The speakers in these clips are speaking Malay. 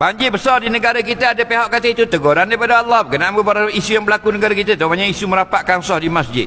Banjir besar di negara kita, ada pihak kata itu teguran daripada Allah berkenaan beberapa isu yang berlaku negara kita. Contohnya isu merapatkan sah di masjid.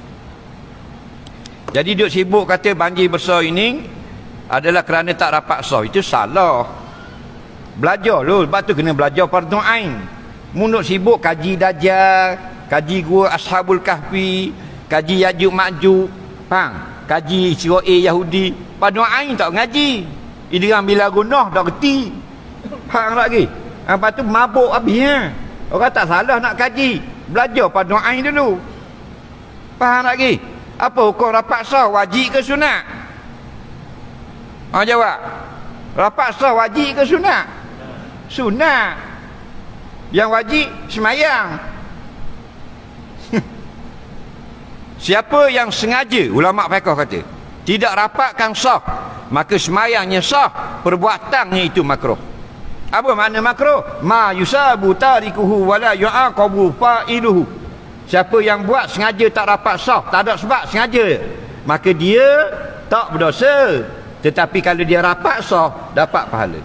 Jadi duk sibuk kata banjir besar ini adalah kerana tak rapat sah. Itu salah. Belajar lu, sebab tu kena belajar fardhu ain. Munuk sibuk kaji Dajjal, kaji gua Ashabul Kahfi, kaji Yajuj Majuj, faham? Kaji Israel Yahudi, fardhu ain tak ngaji. Idram bila gunah tak reti. Faham lagi? Lepas tu mabuk habisnya. Orang tak salah nak kaji. Belajar fardhu ain dulu. Faham lagi? Apa hukum rapat sah, wajib ke sunat? Jawab. Rapat sah wajib ke sunat? Sunat. Yang wajib semayang. Siapa yang sengaja, ulama fiqh kata, tidak rapatkan sah, maka semayangnya sah, perbuatannya itu makruh. Apa makna makruh? Ma yusabu tarikuhu wala yu'aqabu fa'iluhu. Siapa yang buat sengaja tak rapat sah, tak ada sebab sengaja, maka dia tak berdosa. Tetapi kalau dia rapat sah, dapat pahala.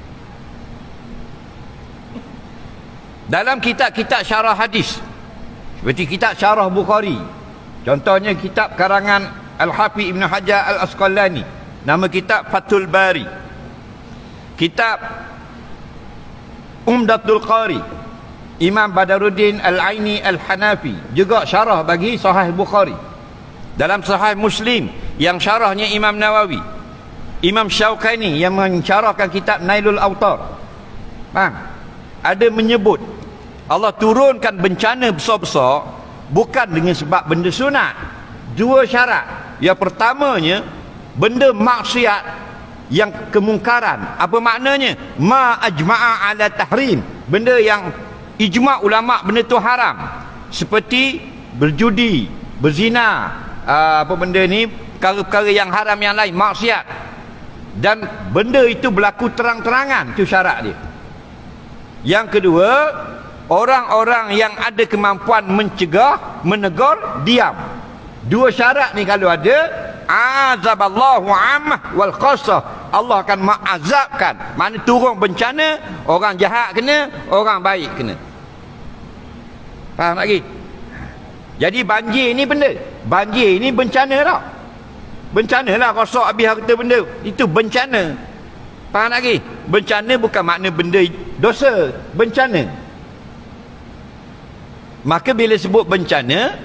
Dalam kitab-kitab syarah hadis, seperti kitab syarah Bukhari, contohnya kitab karangan Al-Hafiz Ibn Hajar Al-Asqalani, nama kitab Fathul Bari, kitab Umdatul Qari Imam Badaruddin Al-Aini Al-Hanafi, juga syarah bagi Sahih Bukhari. Dalam Sahih Muslim yang syarahnya Imam Nawawi, Imam Syaukani yang mensyarahkan kitab Nailul Autar, ada menyebut Allah turunkan bencana besar-besar bukan dengan sebab benda sunat. Dua syarat. Yang pertamanya, benda maksiat yang kemungkaran. Apa maknanya? Ma ajma'a ala tahrim. Benda yang ijma' ulama' benda tu haram. Seperti berjudi, berzina, apa benda ni, perkara-perkara yang haram yang lain, maksiat. Dan benda itu berlaku terang-terangan. Itu syarat dia. Yang kedua, orang-orang yang ada kemampuan mencegah, menegur, diam. Dua syarat ni kalau ada, azaballahu ammah wal khassah. Allah akan mengazabkan. Mana turun bencana, orang jahat kena, orang baik kena. Faham lagi? Jadi banjir ni benda, banjir ni bencana tau. Bencana lah, rosak habis harta benda, itu bencana. Faham lagi? Bencana bukan makna benda dosa, bencana. Maka bila sebut bencana,